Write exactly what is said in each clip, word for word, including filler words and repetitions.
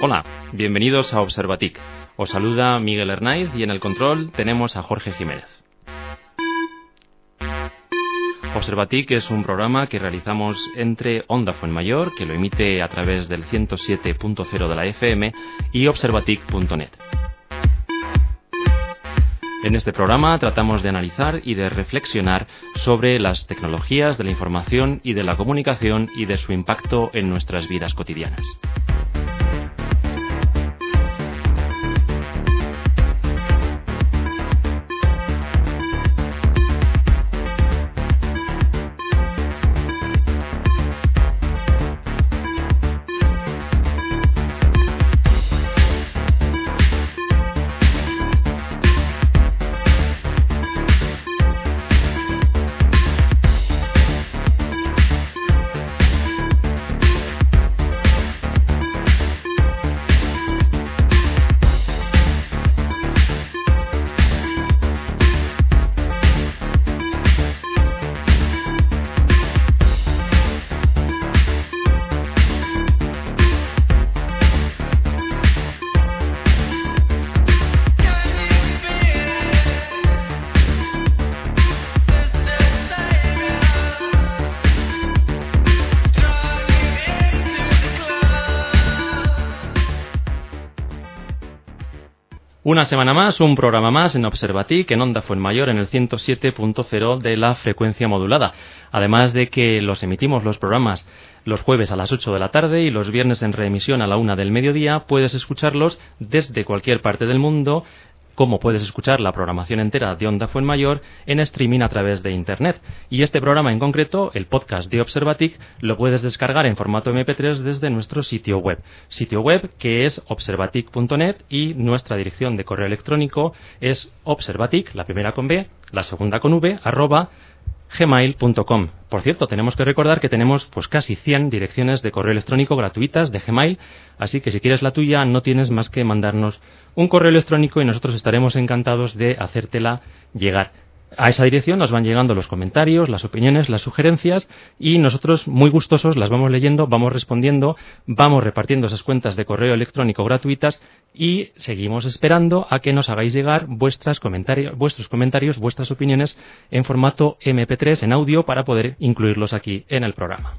Hola, bienvenidos a Observatic. Os saluda Miguel Hernáiz y en el control tenemos a Jorge Jiménez. Observatic es un programa que realizamos entre Onda Fuenmayor, que lo emite a través del ciento siete punto cero de la F M, y observatic punto net. En este programa tratamos de analizar y de reflexionar sobre las tecnologías de la información y de la comunicación y de su impacto en nuestras vidas cotidianas. Una semana más, un programa más en Observatic, en Onda Fuenmayor, en el ciento siete punto cero de la frecuencia modulada. Además de que los emitimos los programas los jueves a las ocho de la tarde y los viernes en reemisión a la una del mediodía, puedes escucharlos desde cualquier parte del mundo, como puedes escuchar la programación entera de Onda Fuenmayor en streaming a través de Internet. Y este programa en concreto, el podcast de Observatic, lo puedes descargar en formato eme pe tres desde nuestro sitio web. Sitio web que es observatic punto net y nuestra dirección de correo electrónico es observatic, la primera con B, la segunda con V, arroba gmail punto com. Por cierto, tenemos que recordar que tenemos pues casi cien direcciones de correo electrónico gratuitas de Gmail, así que si quieres la tuya no tienes más que mandarnos un correo electrónico y nosotros estaremos encantados de hacértela llegar. A esa dirección nos van llegando los comentarios, las opiniones, las sugerencias y nosotros muy gustosos las vamos leyendo, vamos respondiendo, vamos repartiendo esas cuentas de correo electrónico gratuitas y seguimos esperando a que nos hagáis llegar vuestras comentarios, vuestros comentarios, vuestras opiniones en formato eme pe tres en audio para poder incluirlos aquí en el programa.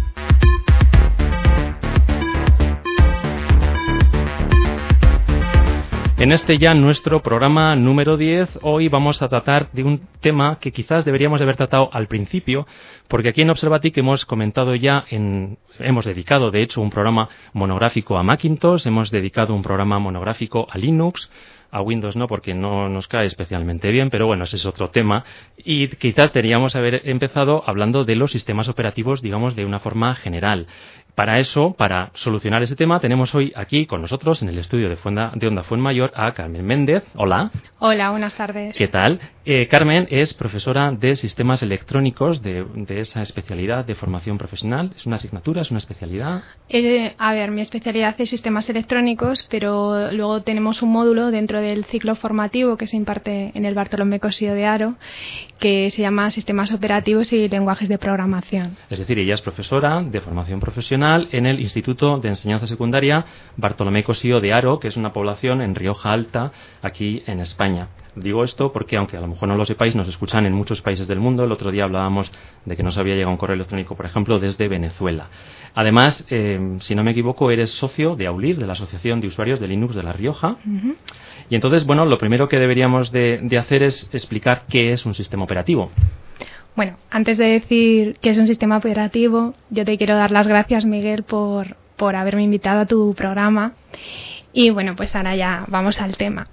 En este ya nuestro programa número diez, hoy vamos a tratar de un tema que quizás deberíamos de haber tratado al principio, porque aquí en Observatic hemos comentado ya, en, hemos dedicado de hecho un programa monográfico a Macintosh, hemos dedicado un programa monográfico a Linux, a Windows no, porque no nos cae especialmente bien, pero bueno, ese es otro tema. Y quizás deberíamos haber empezado hablando de los sistemas operativos, digamos, de una forma general. Para eso, para solucionar ese tema, tenemos hoy aquí con nosotros, en el estudio de, Fuenda, de Onda Fuenmayor, a Carmen Méndez. Hola. Hola, buenas tardes. ¿Qué tal? Eh, Carmen es profesora de sistemas electrónicos de, de esa especialidad de formación profesional. ¿Es una asignatura? ¿Es una especialidad? Eh, a ver, mi especialidad es sistemas electrónicos, pero luego tenemos un módulo dentro del ciclo formativo que se imparte en el Bartolomé Cosío de Haro, que se llama Sistemas Operativos y Lenguajes de Programación. Es decir, ella es profesora de formación profesional en el Instituto de Enseñanza Secundaria Bartolomé Cosío de Haro, que es una población en Rioja Alta, aquí en España. Digo esto porque, aunque a lo mejor no lo sepáis, nos escuchan en muchos países del mundo. El otro día hablábamos de que nos había llegado un correo electrónico, por ejemplo, desde Venezuela. Además, eh, si no me equivoco, eres socio de AULIR, de la Asociación de Usuarios de Linux de La Rioja. Uh-huh. Y entonces, bueno, lo primero que deberíamos de, de hacer es explicar qué es un sistema operativo. Bueno, antes de decir qué es un sistema operativo, yo te quiero dar las gracias, Miguel, por, por haberme invitado a tu programa. Y bueno, pues ahora ya vamos al tema.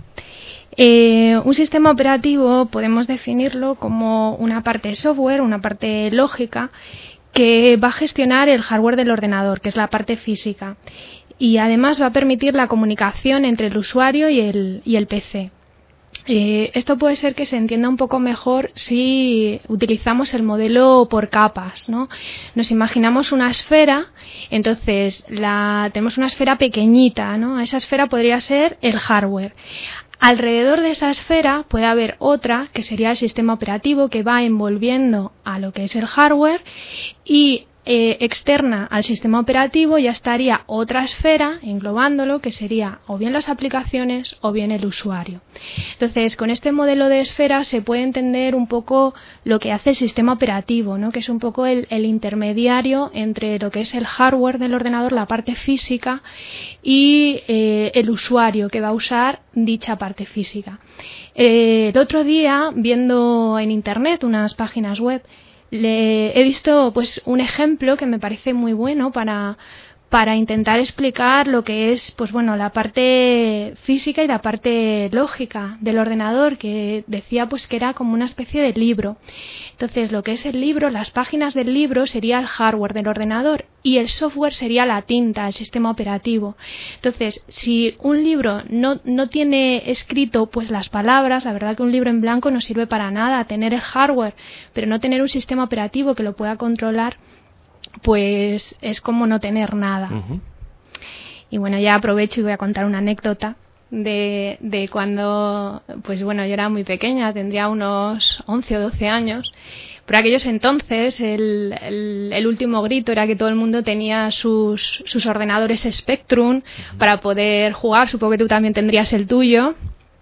Eh, un sistema operativo podemos definirlo como una parte software, una parte lógica, que va a gestionar el hardware del ordenador, que es la parte física. Y además va a permitir la comunicación entre el usuario y el, y el pe ce. Eh, esto puede ser que se entienda un poco mejor si utilizamos el modelo por capas, ¿no? Nos imaginamos una esfera, entonces la, tenemos una esfera pequeñita, ¿no? Esa esfera podría ser el hardware. Alrededor de esa esfera puede haber otra, que sería el sistema operativo, que va envolviendo a lo que es el hardware, y eh, externa al sistema operativo ya estaría otra esfera englobándolo, que sería o bien las aplicaciones o bien el usuario. Entonces, con este modelo de esfera se puede entender un poco lo que hace el sistema operativo, ¿no? Que es un poco el, el intermediario entre lo que es el hardware del ordenador, la parte física, y eh, el usuario que va a usar dicha parte física. Eh, el otro día, viendo en internet unas páginas web, le he visto pues un ejemplo que me parece muy bueno para para intentar explicar lo que es pues bueno la parte física y la parte lógica del ordenador, que decía pues que era como una especie de libro. Entonces, lo que es el libro, las páginas del libro sería el hardware del ordenador y el software sería la tinta, el sistema operativo. Entonces, si un libro no, no tiene escrito pues las palabras, la verdad que un libro en blanco no sirve para nada. Tener el hardware, pero no tener un sistema operativo que lo pueda controlar, pues es como no tener nada. Uh-huh. Y bueno, ya aprovecho y voy a contar una anécdota de, de cuando, pues bueno, yo era muy pequeña, tendría unos once o doce años. Por aquellos entonces, el, el, el último grito era que todo el mundo tenía sus, sus ordenadores Spectrum uh-huh. para poder jugar. Supongo que tú también tendrías el tuyo.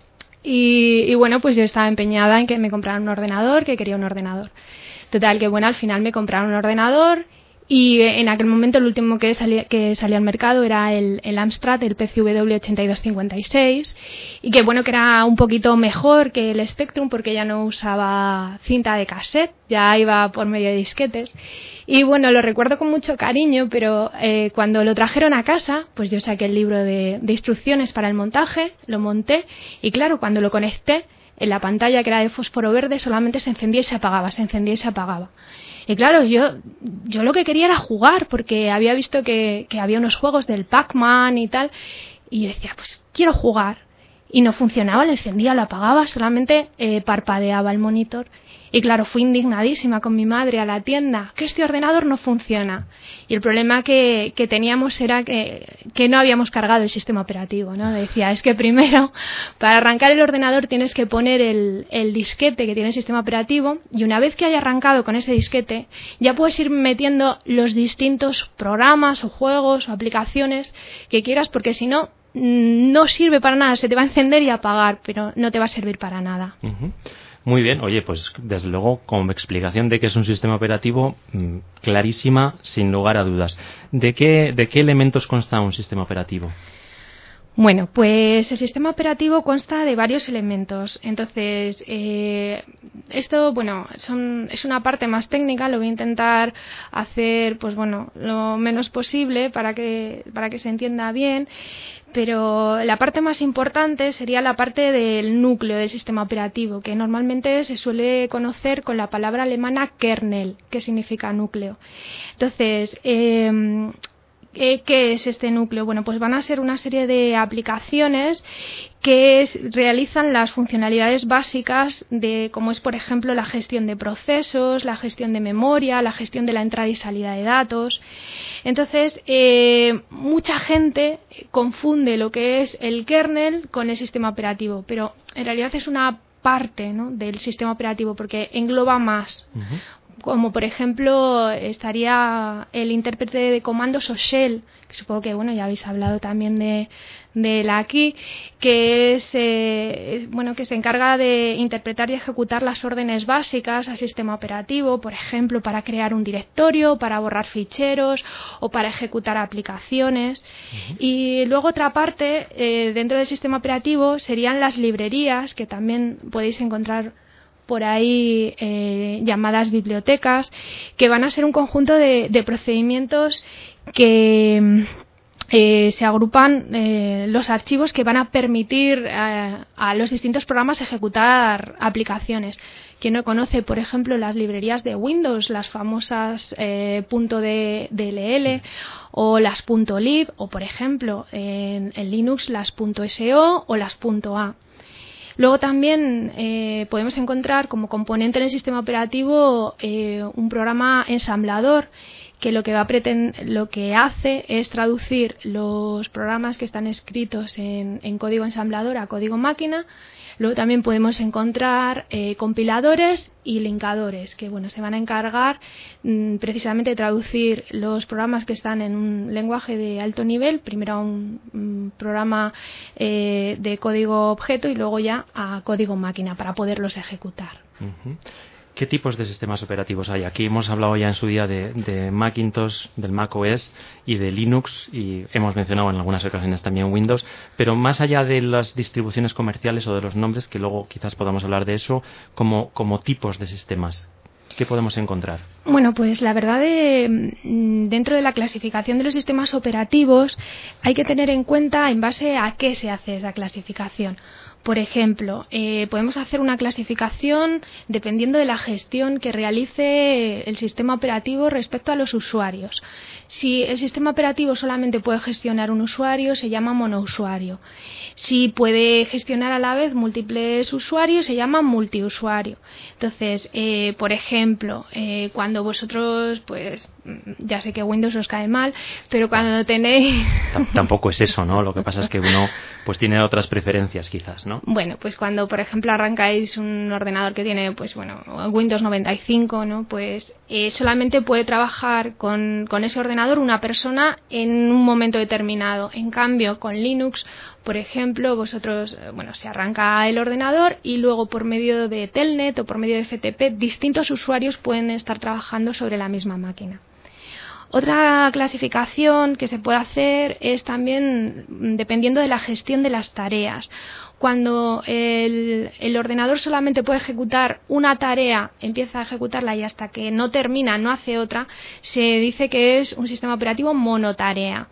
Y, y bueno, pues yo estaba empeñada en que me compraran un ordenador, que quería un ordenador. Total, que bueno, al final me compraron un ordenador. Y en aquel momento el último que salía, que salía al mercado era el, el Amstrad, el P C W ochenta y dos cincuenta y seis, y que bueno, que era un poquito mejor que el Spectrum porque ya no usaba cinta de cassette, ya iba por medio de disquetes. Y bueno, lo recuerdo con mucho cariño, pero eh, cuando lo trajeron a casa, pues yo saqué el libro de, de instrucciones para el montaje, lo monté, y claro, cuando lo conecté, en la pantalla, que era de fósforo verde, solamente se encendía y se apagaba, se encendía y se apagaba. Y claro, yo, yo lo que quería era jugar, porque había visto que, que había unos juegos del Pac-Man y tal, y yo decía, pues quiero jugar. Y no funcionaba, lo encendía, lo apagaba, solamente eh, parpadeaba el monitor. Y claro, fui indignadísima con mi madre a la tienda, que este ordenador no funciona. Y el problema que, que teníamos era que, que no habíamos cargado el sistema operativo, ¿no? Decía, es que primero, para arrancar el ordenador tienes que poner el, el disquete que tiene el sistema operativo, y una vez que haya arrancado con ese disquete, ya puedes ir metiendo los distintos programas o juegos o aplicaciones que quieras, porque si no, no sirve para nada, se te va a encender y apagar, pero no te va a servir para nada. Uh-huh. Muy bien, oye, pues desde luego como explicación de que es un sistema operativo mmm, clarísima, sin lugar a dudas. ¿De qué, de qué elementos consta un sistema operativo? Bueno, pues el sistema operativo consta de varios elementos. Entonces, eh, esto, bueno, son, es una parte más técnica. Lo voy a intentar hacer, pues bueno, lo menos posible para que, para que se entienda bien. Pero la parte más importante sería la parte del núcleo del sistema operativo, que normalmente se suele conocer con la palabra alemana kernel, que significa núcleo. Entonces, eh, ¿qué es este núcleo? Bueno, pues van a ser una serie de aplicaciones que es, realizan las funcionalidades básicas de, como es por ejemplo la gestión de procesos, la gestión de memoria, la gestión de la entrada y salida de datos. Entonces, eh, mucha gente confunde lo que es el kernel con el sistema operativo, pero en realidad es una parte, ¿no?, del sistema operativo porque engloba más. Uh-huh. Como por ejemplo estaría el intérprete de comandos o shell, que supongo que bueno ya habéis hablado también de, de él aquí, que es eh, bueno que se encarga de interpretar y ejecutar las órdenes básicas al sistema operativo, por ejemplo para crear un directorio, para borrar ficheros o para ejecutar aplicaciones. Uh-huh. Y luego otra parte eh, dentro del sistema operativo serían las librerías, que también podéis encontrar por ahí eh, llamadas bibliotecas, que van a ser un conjunto de, de procedimientos que eh, se agrupan eh, los archivos que van a permitir eh, a los distintos programas ejecutar aplicaciones. Quien no conoce, por ejemplo, las librerías de Windows, las famosas eh, .dll o las .lib, o por ejemplo en, en Linux las .so o las .a. Luego también eh, podemos encontrar como componente en el sistema operativo eh, un programa ensamblador que lo que va a preten- lo que hace es traducir los programas que están escritos en, en código ensamblador a código máquina. Luego también podemos encontrar eh, compiladores y linkadores que bueno, se van a encargar mmm, precisamente de traducir los programas que están en un lenguaje de alto nivel, primero a un, un programa eh, de código objeto y luego ya a código máquina para poderlos ejecutar. Uh-huh. ¿Qué tipos de sistemas operativos hay? Aquí hemos hablado ya en su día de, de Macintosh, del macOS y de Linux, y hemos mencionado en algunas ocasiones también Windows, pero más allá de las distribuciones comerciales o de los nombres, que luego quizás podamos hablar de eso, como, como tipos de sistemas, ¿qué podemos encontrar? Bueno, pues la verdad, de, dentro de la clasificación de los sistemas operativos hay que tener en cuenta en base a qué se hace esa clasificación. Por ejemplo, eh, podemos hacer una clasificación dependiendo de la gestión que realice el sistema operativo respecto a los usuarios. Si el sistema operativo solamente puede gestionar un usuario, se llama monousuario. Si puede gestionar a la vez múltiples usuarios, se llama multiusuario. Entonces, eh, por ejemplo, eh, cuando vosotros, pues, ya sé que Windows os cae mal, pero cuando tenéis... Tampoco es eso, ¿no? Lo que pasa es que uno pues tiene otras preferencias quizás, ¿no? Bueno, pues cuando, por ejemplo, arrancáis un ordenador que tiene, pues bueno, Windows noventa y cinco, ¿no? Pues eh, solamente puede trabajar con, con ese ordenador una persona en un momento determinado. En cambio, con Linux, por ejemplo, vosotros, bueno, se arranca el ordenador y luego por medio de Telnet o por medio de F T P, distintos usuarios pueden estar trabajando sobre la misma máquina. Otra clasificación que se puede hacer es también dependiendo de la gestión de las tareas. Cuando el, el ordenador solamente puede ejecutar una tarea, empieza a ejecutarla y hasta que no termina no hace otra, se dice que es un sistema operativo monotarea.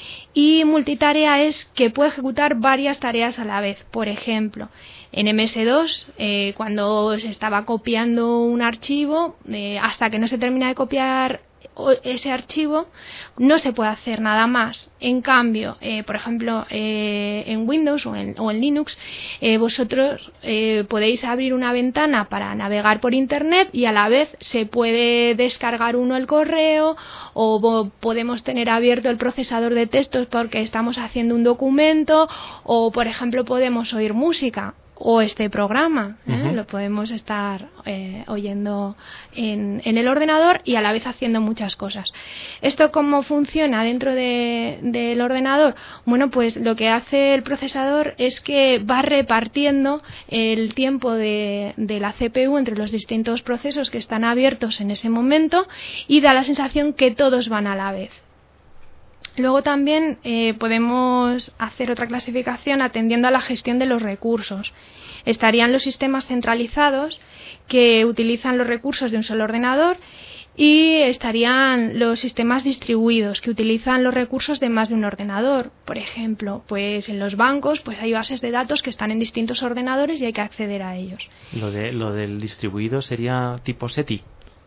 Y multitarea es que puede ejecutar varias tareas a la vez. Por ejemplo, en eme ese dos, eh, cuando se estaba copiando un archivo, eh, hasta que no se termina de copiar ese archivo, no se puede hacer nada más. En cambio, eh, por ejemplo, eh, en Windows o en, o en Linux, eh, vosotros eh, podéis abrir una ventana para navegar por Internet y a la vez se puede descargar uno el correo o podemos tener abierto el procesador de textos porque estamos haciendo un documento o, por ejemplo, podemos oír música. O este programa, ¿eh? Uh-huh. Lo podemos estar eh, oyendo en, en el ordenador y a la vez haciendo muchas cosas. ¿Esto cómo funciona dentro de, del ordenador? Bueno, pues lo que hace el procesador es que va repartiendo el tiempo de, de la ce pe u entre los distintos procesos que están abiertos en ese momento y da la sensación que todos van a la vez. Luego también eh, podemos hacer otra clasificación atendiendo a la gestión de los recursos. Estarían los sistemas centralizados que utilizan los recursos de un solo ordenador y estarían los sistemas distribuidos que utilizan los recursos de más de un ordenador. Por ejemplo, pues en los bancos pues hay bases de datos que están en distintos ordenadores y hay que acceder a ellos. Lo de lo del distribuido sería tipo SETI.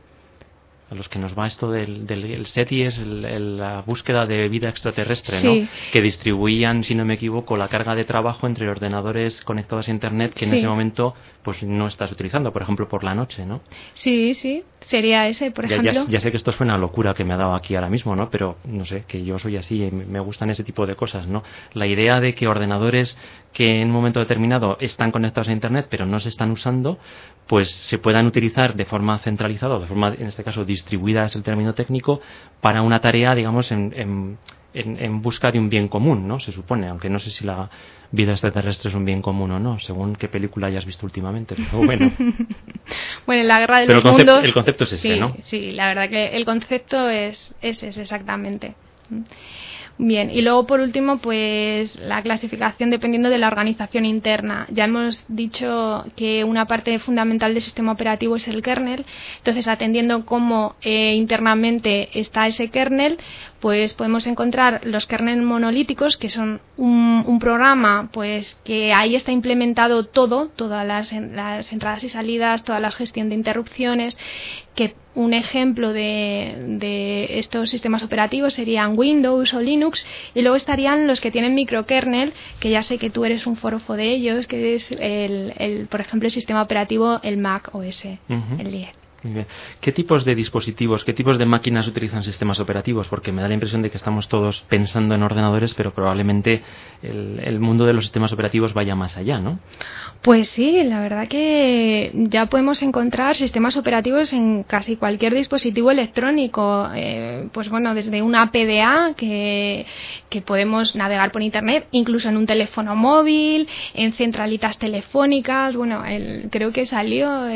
A los que nos va esto del, del el SETI es el, el, la búsqueda de vida extraterrestre, sí. ¿no? Que distribuían, si no me equivoco, la carga de trabajo entre ordenadores conectados a Internet que en sí. ese momento pues no estás utilizando, por ejemplo, por la noche, ¿no? Sí, sí, sería ese, por ya, ejemplo. Ya, ya sé que esto suena a locura que me ha dado aquí ahora mismo, ¿no? Pero, no sé, que yo soy así y me gustan ese tipo de cosas, ¿no? La idea de que ordenadores que en un momento determinado están conectados a Internet pero no se están usando, pues se puedan utilizar de forma centralizada o de forma, en este caso, distribuida es el término técnico, para una tarea, digamos, en, en, en, en busca de un bien común, ¿no? Se supone, aunque no sé si la vida extraterrestre es un bien común o no, según qué película hayas visto últimamente, pero bueno. Bueno, en la Guerra de pero los el concepto, Mundos... el concepto es ese, sí, ¿no? Sí, la verdad que el concepto es ese, es exactamente. Bien, y luego por último, pues la clasificación dependiendo de la organización interna. Ya hemos dicho que una parte fundamental del sistema operativo es el kernel, entonces atendiendo cómo eh, internamente está ese kernel, pues podemos encontrar los kernels monolíticos, que son un, un programa pues que ahí está implementado todo, todas las, las entradas y salidas, toda la gestión de interrupciones, que un ejemplo de, de estos sistemas operativos serían Windows o Linux, y luego estarían los que tienen microkernel, que ya sé que tú eres un forofo de ellos, que es el, el por ejemplo el sistema operativo el Mac O S, uh-huh. el diez. Muy bien. ¿Qué tipos de dispositivos, qué tipos de máquinas utilizan sistemas operativos? Porque me da la impresión de que estamos todos pensando en ordenadores, pero probablemente el, el mundo de los sistemas operativos vaya más allá, ¿no? Pues sí, la verdad que ya podemos encontrar sistemas operativos en casi cualquier dispositivo electrónico. Eh, pues bueno, desde una P D A que, que podemos navegar por internet, incluso en un teléfono móvil, en centralitas telefónicas. Bueno, el, creo que salió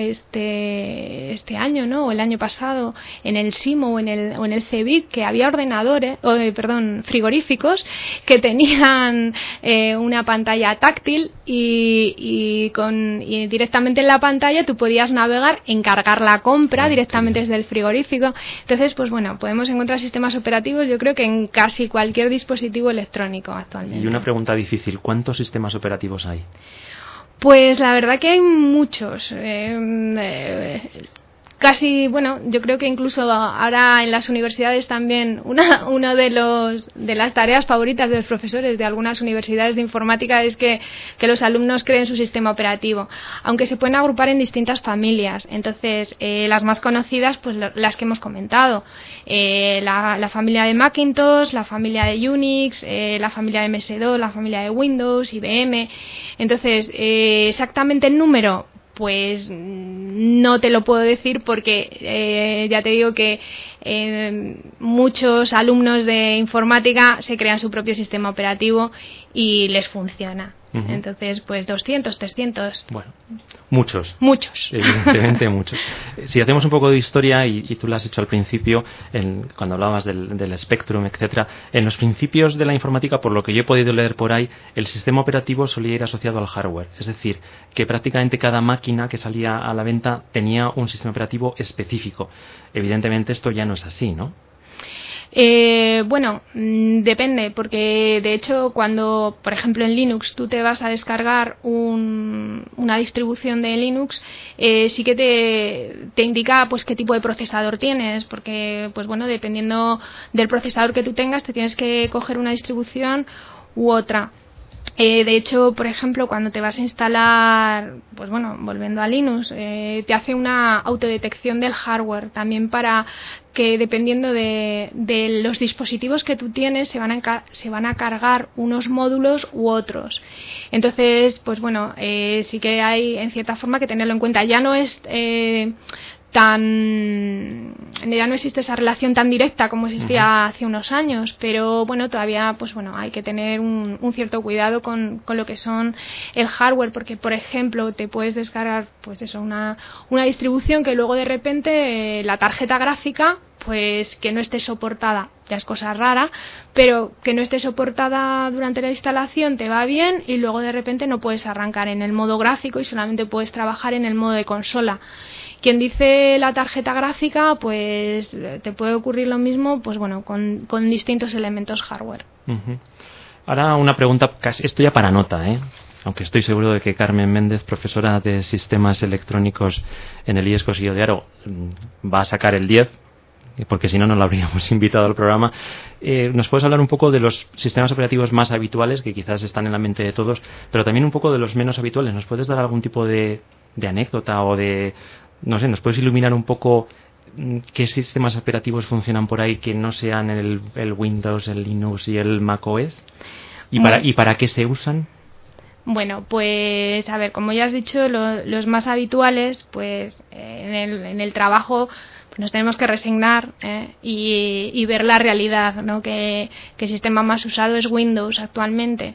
este, este año, ¿no? O el año pasado en el SIMO o en el, o en el CEBIC que había ordenadores, o, eh, perdón, frigoríficos que tenían eh, una pantalla táctil y, y, con, y directamente en la pantalla tú podías navegar, encargar la compra okay. directamente desde el frigorífico. Entonces, pues bueno, podemos encontrar sistemas operativos yo creo que en casi cualquier dispositivo electrónico actualmente. Y una pregunta difícil, ¿cuántos sistemas operativos hay? Pues la verdad que hay muchos. Eh, eh, Casi, bueno, yo creo que incluso ahora en las universidades también una, una de los de las tareas favoritas de los profesores de algunas universidades de informática es que, que los alumnos creen su sistema operativo, aunque se pueden agrupar en distintas familias. Entonces, eh, las más conocidas, pues las que hemos comentado, eh, la, la familia de Macintosh, la familia de Unix, eh, la familia de M S dos, la familia de Windows, I B M. Entonces, eh, exactamente el número, pues no te lo puedo decir porque eh, ya te digo que eh, muchos alumnos de informática se crean su propio sistema operativo y les funciona. Uh-huh. Entonces, pues doscientos, trescientos. Bueno, muchos. Muchos. Evidentemente muchos. Si hacemos un poco de historia, y, y tú lo has hecho al principio, en, cuando hablabas del, del Spectrum, etcétera, en los principios de la informática, por lo que yo he podido leer por ahí, el sistema operativo solía ir asociado al hardware. Es decir, que prácticamente cada máquina que salía a la venta tenía un sistema operativo específico. Evidentemente esto ya no es así, ¿no? Eh, bueno, mmm, depende, porque de hecho cuando, por ejemplo, en Linux tú te vas a descargar un, una distribución de Linux, eh, sí que te, te indica pues qué tipo de procesador tienes, porque pues bueno, dependiendo del procesador que tú tengas, te tienes que coger una distribución u otra. Eh, de hecho, por ejemplo, cuando te vas a instalar, pues bueno, volviendo a Linux, eh, te hace una autodetección del hardware también para que dependiendo de, de los dispositivos que tú tienes se van a, encar- se van a cargar unos módulos u otros. Entonces, pues bueno, eh, sí que hay en cierta forma que tenerlo en cuenta. Ya no es eh, tan ya no existe esa relación tan directa como existía uh-huh. hace unos años, pero bueno, todavía pues bueno, hay que tener un, un cierto cuidado con, con lo que son el hardware, porque por ejemplo te puedes descargar pues eso, una, una distribución que luego de repente eh, la tarjeta gráfica pues que no esté soportada, ya es cosa rara, pero que no esté soportada durante la instalación te va bien y luego de repente no puedes arrancar en el modo gráfico y solamente puedes trabajar en el modo de consola. Quien dice la tarjeta gráfica, pues te puede ocurrir lo mismo, pues bueno, con, con distintos elementos hardware. Uh-huh. Ahora una pregunta, casi, esto ya para nota, ¿eh? Aunque estoy seguro de que Carmen Méndez, profesora de sistemas electrónicos en el I E S Cosillo de Haro, va a sacar el diez, porque si no, no la habríamos invitado al programa. Eh, ¿Nos puedes hablar un poco de los sistemas operativos más habituales, que quizás están en la mente de todos, pero también un poco de los menos habituales? ¿Nos puedes dar algún tipo de, de anécdota o de... no sé, ¿nos puedes iluminar un poco qué sistemas operativos funcionan por ahí que no sean el, el Windows, el Linux y el macOS? ¿Y para, ¿Y para qué se usan? Bueno, pues a ver, como ya has dicho, lo, los más habituales, pues en el, en el trabajo pues nos tenemos que resignar eh, y, y ver la realidad, ¿no? Que, que el sistema más usado es Windows actualmente.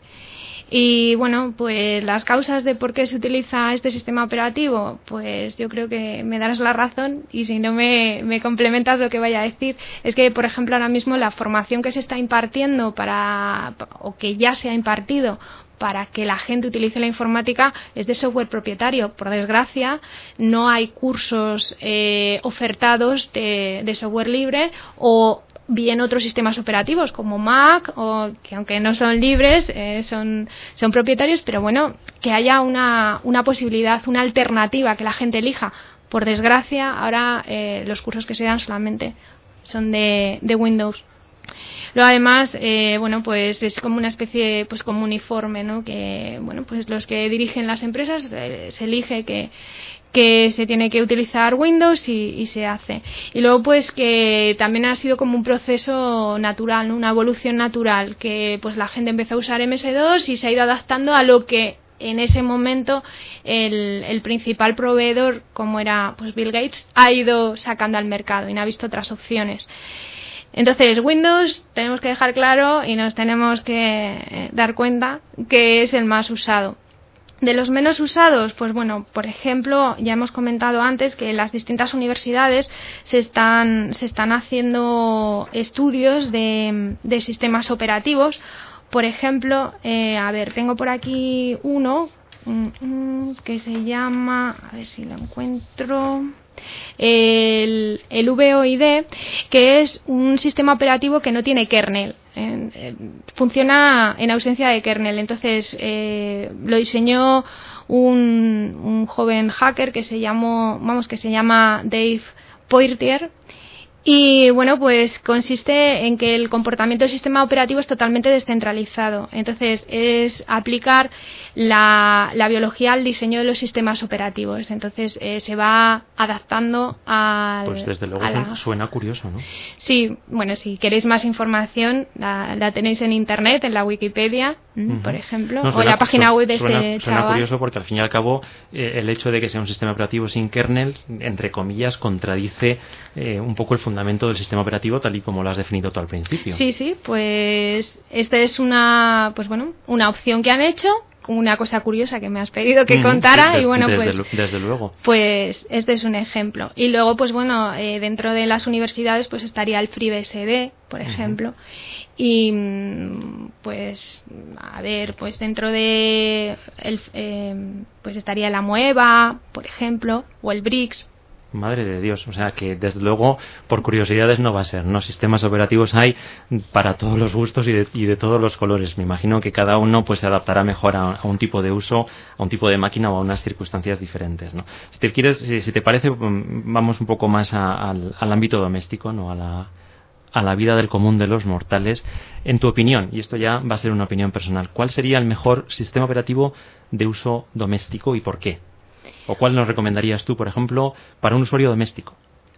Y bueno, pues las causas de por qué se utiliza este sistema operativo, pues yo creo que me darás la razón y si no me, me complementas lo que vaya a decir. Es que, por ejemplo, ahora mismo la formación que se está impartiendo para, o que ya se ha impartido para que la gente utilice la informática es de software propietario. Por desgracia, no hay cursos eh, ofertados de, de software libre o bien otros sistemas operativos como Mac, o que aunque no son libres, eh, son, son propietarios, pero bueno, que haya una, una posibilidad, una alternativa que la gente elija. Por desgracia, ahora eh, los cursos que se dan solamente son de, de Windows. Luego además, eh, bueno, pues es como una especie, pues como uniforme, ¿no? Que, bueno, pues los que dirigen las empresas eh, se elige que que se tiene que utilizar Windows y, y se hace. Y luego pues que también ha sido como un proceso natural, ¿no? Una evolución natural, que pues la gente empezó a usar eme ese dos y se ha ido adaptando a lo que en ese momento el, el principal proveedor, como era pues Bill Gates, ha ido sacando al mercado y no ha visto otras opciones. Entonces Windows tenemos que dejar claro y nos tenemos que dar cuenta que es el más usado. De los menos usados, pues bueno, por ejemplo, ya hemos comentado antes que en las distintas universidades se están, se están haciendo estudios de, de sistemas operativos. Por ejemplo, eh, a ver, tengo por aquí uno mm, que se llama, a ver si lo encuentro, el, el V O I D, que es un sistema operativo que no tiene kernel. Eh, eh, funciona en ausencia de kernel. Entonces, eh, lo diseñó un, un joven hacker que se llamó, vamos, que se llama Dave Poitier. Y bueno, pues consiste en que el comportamiento del sistema operativo es totalmente descentralizado. Entonces, es aplicar la, la biología al diseño de los sistemas operativos. Entonces, eh, se va adaptando al... Pues desde luego la... suena curioso, ¿no? Sí, bueno, si queréis más información, la, la tenéis en Internet, en la Wikipedia, uh-huh. por ejemplo, no, suena, o en la página web de suena, este suena chaval. Curioso porque al fin y al cabo eh, el hecho de que sea un sistema operativo sin kernel, entre comillas, contradice eh, un poco el fundamento del sistema operativo tal y como lo has definido tú al principio. Sí, sí, pues esta es una, pues bueno, una opción que han hecho, una cosa curiosa que me has pedido que mm, contara de, y bueno, desde, pues desde luego. Pues este es un ejemplo. Y luego, pues bueno, eh, dentro de las universidades pues estaría el FreeBSD, por ejemplo. Uh-huh. Y pues a ver, pues dentro de el, eh, pues estaría la Amoeba, por ejemplo, o el Brix. Madre de Dios, o sea que desde luego por curiosidades no va a ser, ¿no? Sistemas operativos hay para todos los gustos y de, y de todos los colores. Me imagino que cada uno pues se adaptará mejor a, a un tipo de uso, a un tipo de máquina o a unas circunstancias diferentes, ¿no? Si te quieres, si, si te parece, vamos un poco más a, al, al ámbito doméstico, ¿no? A la a la vida del común de los mortales. En tu opinión, y esto ya va a ser una opinión personal, ¿cuál sería el mejor sistema operativo de uso doméstico y por qué? ¿O cuál nos recomendarías tú, por ejemplo, para un usuario doméstico?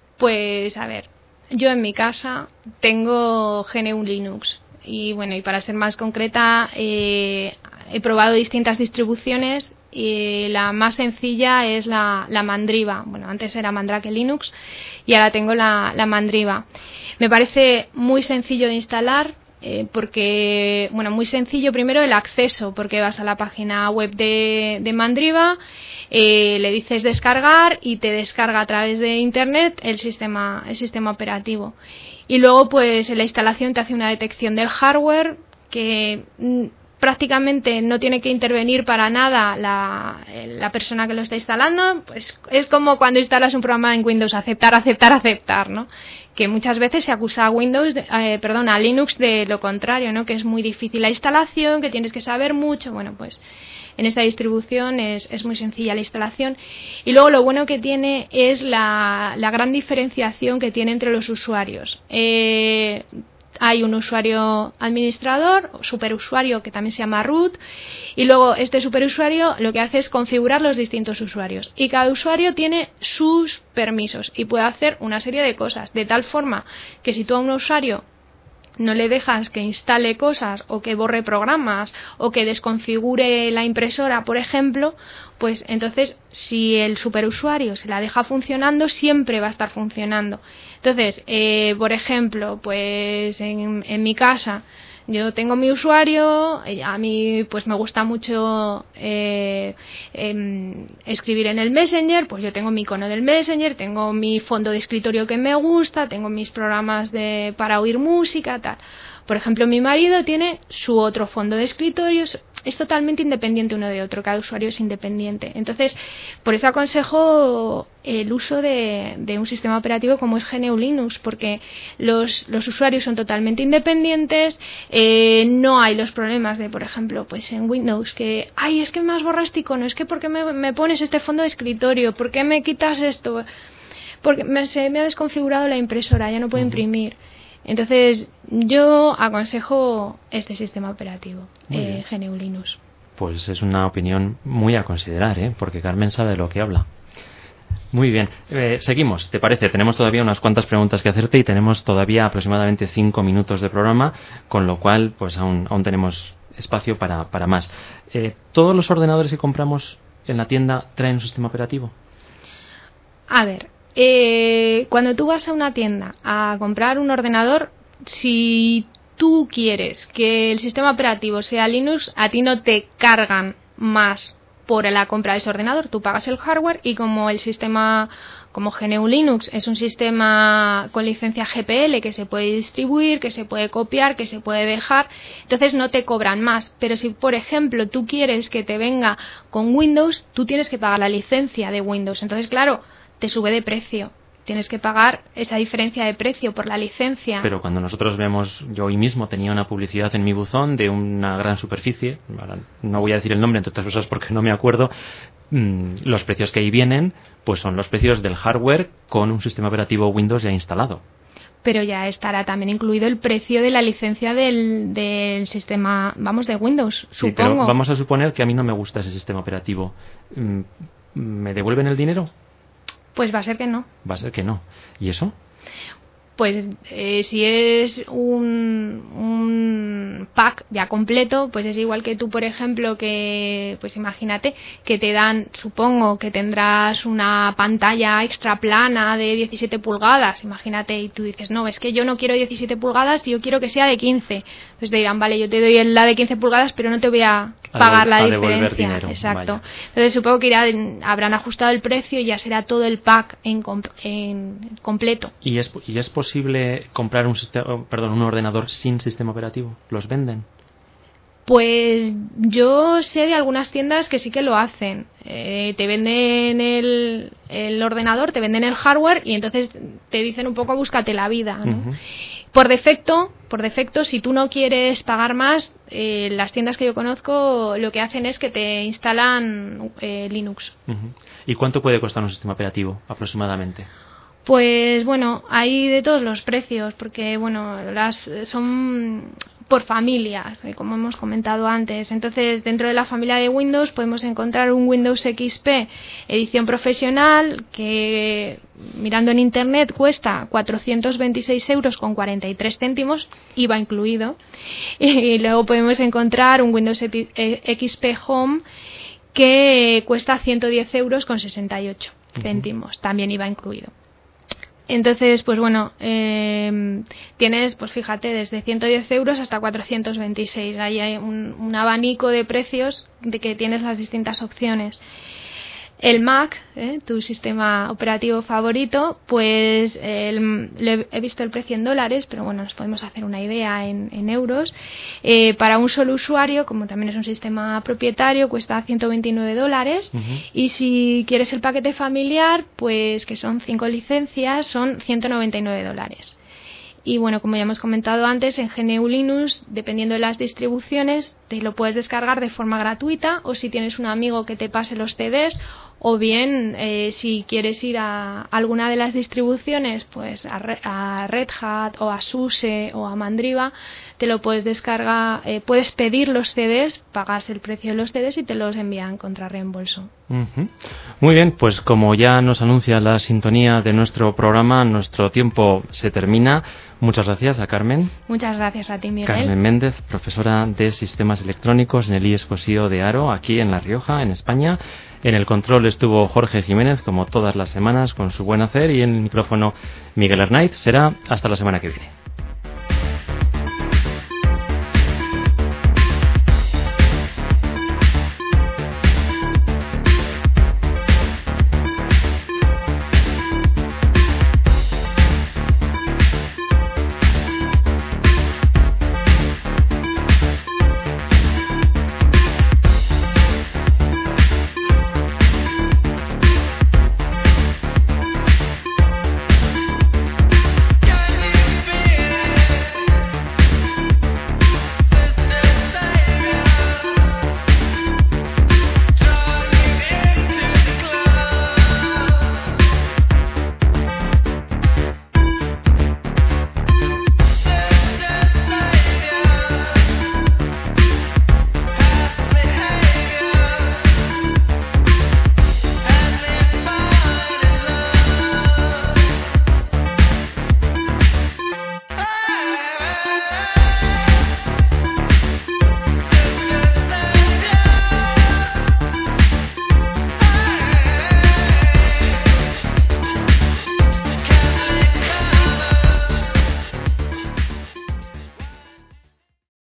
Pues, a ver, yo en mi casa tengo G N U Linux. Y bueno, y para ser más concreta, eh, he probado distintas distribuciones y la más sencilla es la, la Mandriva. Bueno, antes era Mandrake Linux y ahora tengo la, la Mandriva. Me parece muy sencillo de instalar. Eh, porque, bueno, muy sencillo primero el acceso, porque vas a la página web de, de Mandriva, eh, le dices descargar y te descarga a través de internet el sistema, el sistema operativo. Y luego, pues, en la instalación te hace una detección del hardware que mm, prácticamente no tiene que intervenir para nada la, la persona que lo está instalando. Pues es como cuando instalas un programa en Windows, aceptar, aceptar, aceptar, ¿no? Que muchas veces se acusa a Windows, de, eh, perdón, a Linux de lo contrario, ¿no? Que es muy difícil la instalación, que tienes que saber mucho. Bueno, pues en esta distribución es, es muy sencilla la instalación. Y luego lo bueno que tiene es la, la gran diferenciación que tiene entre los usuarios. Eh, Hay un usuario administrador, superusuario que también se llama root, y luego este superusuario lo que hace es configurar los distintos usuarios. Y cada usuario tiene sus permisos y puede hacer una serie de cosas, de tal forma que si tú a un usuario no le dejas que instale cosas o que borre programas o que desconfigure la impresora, por ejemplo, pues entonces si el superusuario se la deja funcionando, siempre va a estar funcionando. Entonces, eh, por ejemplo, pues en, en mi casa yo tengo mi usuario, a mí pues me gusta mucho eh, eh, escribir en el Messenger, pues yo tengo mi icono del Messenger, tengo mi fondo de escritorio que me gusta, tengo mis programas de para oír música, tal. Por ejemplo, mi marido tiene su otro fondo de escritorio, es totalmente independiente uno de otro, cada usuario es independiente. Entonces, por eso aconsejo el uso de, de un sistema operativo como es G N U Linux, porque los, los usuarios son totalmente independientes, eh, no hay los problemas de, por ejemplo, pues en Windows, que, ay, es que me has borrado este icono, es que ¿por qué me, me pones este fondo de escritorio? ¿Por qué me quitas esto? Porque me, se me ha desconfigurado la impresora, ya no puedo uh-huh. imprimir. Entonces, yo aconsejo este sistema operativo, eh, G N U Linux. Pues es una opinión muy a considerar, ¿eh? Porque Carmen sabe de lo que habla. Muy bien, eh, seguimos, ¿te parece? Tenemos todavía unas cuantas preguntas que hacerte y tenemos todavía aproximadamente cinco minutos de programa, con lo cual pues aún, aún tenemos espacio para, para más. Eh, ¿Todos los ordenadores que compramos en la tienda traen un sistema operativo? A ver, eh, cuando tú vas a una tienda a comprar un ordenador, si tú quieres que el sistema operativo sea Linux, a ti no te cargan más por la compra de ese ordenador. Tú pagas el hardware y como el sistema, como G N U Linux es un sistema con licencia G P L que se puede distribuir, que se puede copiar, que se puede dejar, entonces no te cobran más. Pero si, por ejemplo, tú quieres que te venga con Windows, tú tienes que pagar la licencia de Windows. Entonces, claro, te sube de precio. Tienes que pagar esa diferencia de precio por la licencia. Pero cuando nosotros vemos, yo hoy mismo tenía una publicidad en mi buzón de una gran superficie, no voy a decir el nombre, entre otras cosas porque no me acuerdo, mmm, los precios que ahí vienen pues son los precios del hardware con un sistema operativo Windows ya instalado. Pero ya estará también incluido el precio de la licencia del, del sistema, vamos, de Windows, sí, supongo. Pero vamos a suponer que a mí no me gusta ese sistema operativo. ¿Me devuelven el dinero? Pues va a ser que no. Va a ser que no. ¿Y eso? Pues eh, si es un, un pack ya completo, pues es igual que tú, por ejemplo, que, pues imagínate, que te dan, supongo que tendrás una pantalla extra plana de diecisiete pulgadas, imagínate, y tú dices, no, es que yo no quiero diecisiete pulgadas, yo quiero que sea de quince. Pues te dirán, vale, yo te doy la de quince pulgadas, pero no te voy a pagar la a diferencia. Dinero. Exacto. Vaya. Entonces supongo que irán, habrán ajustado el precio y ya será todo el pack en, en completo. ¿Y es, y es posible comprar un sistema, perdón, un ordenador sin sistema operativo? ¿Los venden? Pues yo sé de algunas tiendas que sí que lo hacen. Eh, te venden el, el ordenador, te venden el hardware y entonces te dicen un poco búscate la vida, ¿no? Uh-huh. Por defecto, por defecto, si tú no quieres pagar más, eh, las tiendas que yo conozco lo que hacen es que te instalan eh, Linux. Uh-huh. ¿Y cuánto puede costar un sistema operativo aproximadamente? Pues bueno, hay de todos los precios, porque bueno, las son por familias, como hemos comentado antes. Entonces, dentro de la familia de Windows podemos encontrar un Windows X P edición profesional que, mirando en internet, cuesta cuatrocientos veintiséis euros con cuarenta y tres céntimos, I V A incluido. Y luego podemos encontrar un Windows X P Home que cuesta ciento diez euros con sesenta y ocho céntimos, uh-huh. También I V A incluido. Entonces, pues bueno, eh, tienes, pues fíjate, desde ciento diez euros hasta cuatrocientos veintiséis. Ahí hay un, un abanico de precios de que tienes las distintas opciones. El Mac, ¿eh? Tu sistema operativo favorito, pues el, le, he visto el precio en dólares, pero bueno, nos podemos hacer una idea en, en euros. Eh, para un solo usuario, como también es un sistema propietario, cuesta ciento veintinueve dólares. Uh-huh. Y si quieres el paquete familiar, pues que son cinco licencias, son ciento noventa y nueve dólares. Y bueno, como ya hemos comentado antes, en G N U Linux, dependiendo de las distribuciones, te lo puedes descargar de forma gratuita, o si tienes un amigo que te pase los C Ds, o bien eh, si quieres ir a alguna de las distribuciones, pues a, Re- a Red Hat o a SUSE o a Mandriva, te lo puedes descargar, eh, puedes pedir los C Ds, pagas el precio de los C Ds y te los envían contra reembolso. Uh-huh. Muy bien, pues como ya nos anuncia la sintonía de nuestro programa, nuestro tiempo se termina. Muchas gracias a Carmen. Muchas gracias a ti, Miguel. Carmen Méndez, profesora de Sistemas Electrónicos en el I E S Cosío de Haro, aquí en La Rioja, en España. En el control estuvo Jorge Jiménez, como todas las semanas, con su buen hacer, y en el micrófono Miguel Arnaiz. Será hasta la semana que viene. Got me feeling We'll be right back.